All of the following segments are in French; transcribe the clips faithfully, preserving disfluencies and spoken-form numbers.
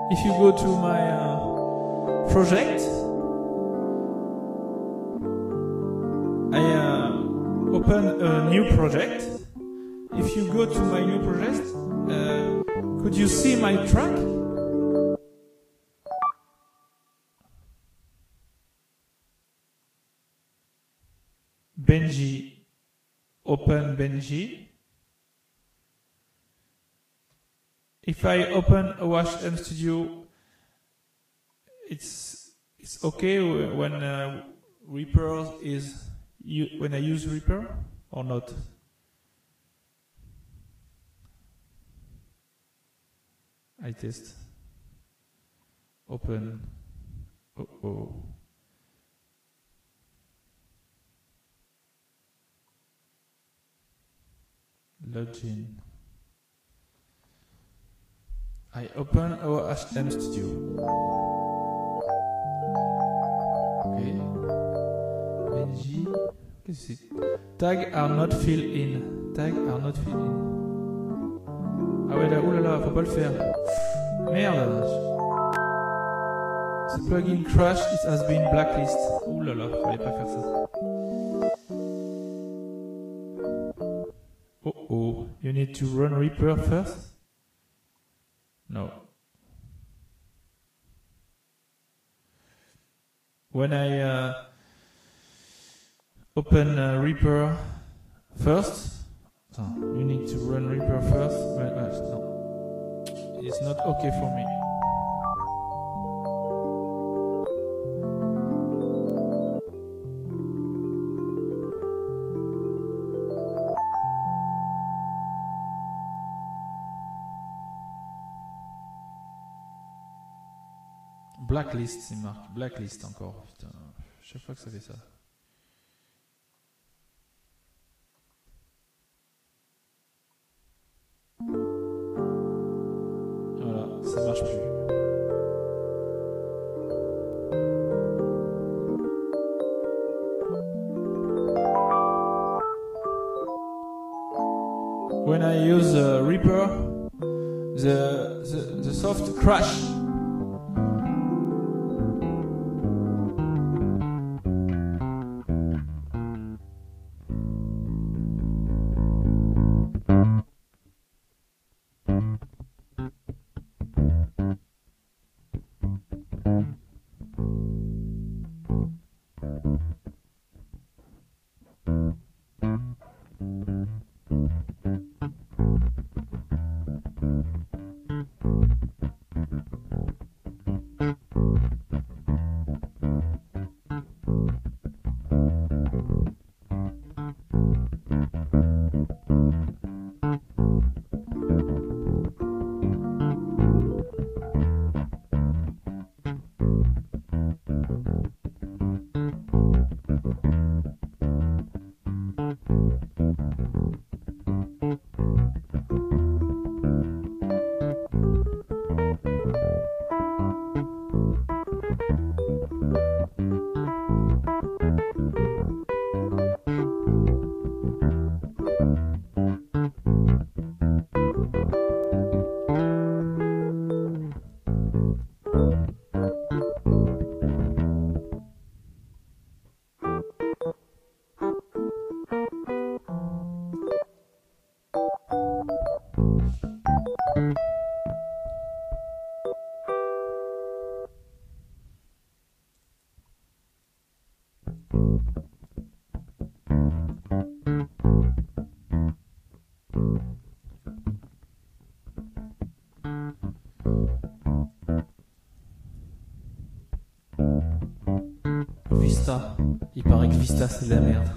If you go to my uh, project, I uh, open a new project. If you go to my new project, uh, could you see my track? Benji, open Benji. If I open a Wash M Studio, it's it's okay when uh, Reaper is you, when I use Reaper or not. I test. Open. Oh oh. Login. I open our H M Studio. Okay. Benji. Qu'est-ce que c'est? Tag are not filled in. Tag are not filled in. Ah ouais là, oulala, faut pas le faire. Merde. Ce plugin crash, it has been blacklist. Oulala, fallait pas faire ça. Oh oh, you need to run Reaper first? No. When I uh, open uh, Reaper first, so you need to run Reaper first. But, uh, no, it's not okay for me. Blacklist, c'est marqué. Blacklist encore. Putain, chaque fois que ça fait ça. Voilà, ça marche plus. When I use uh, Reaper, the, the the soft crash. Vista. Il paraît que Vista c'est de la merde.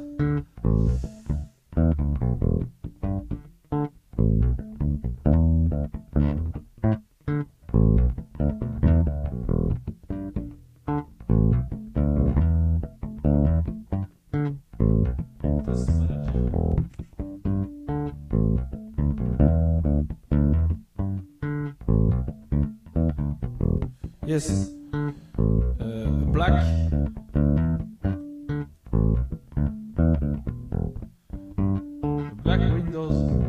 Yes. Uh, black. Black Windows.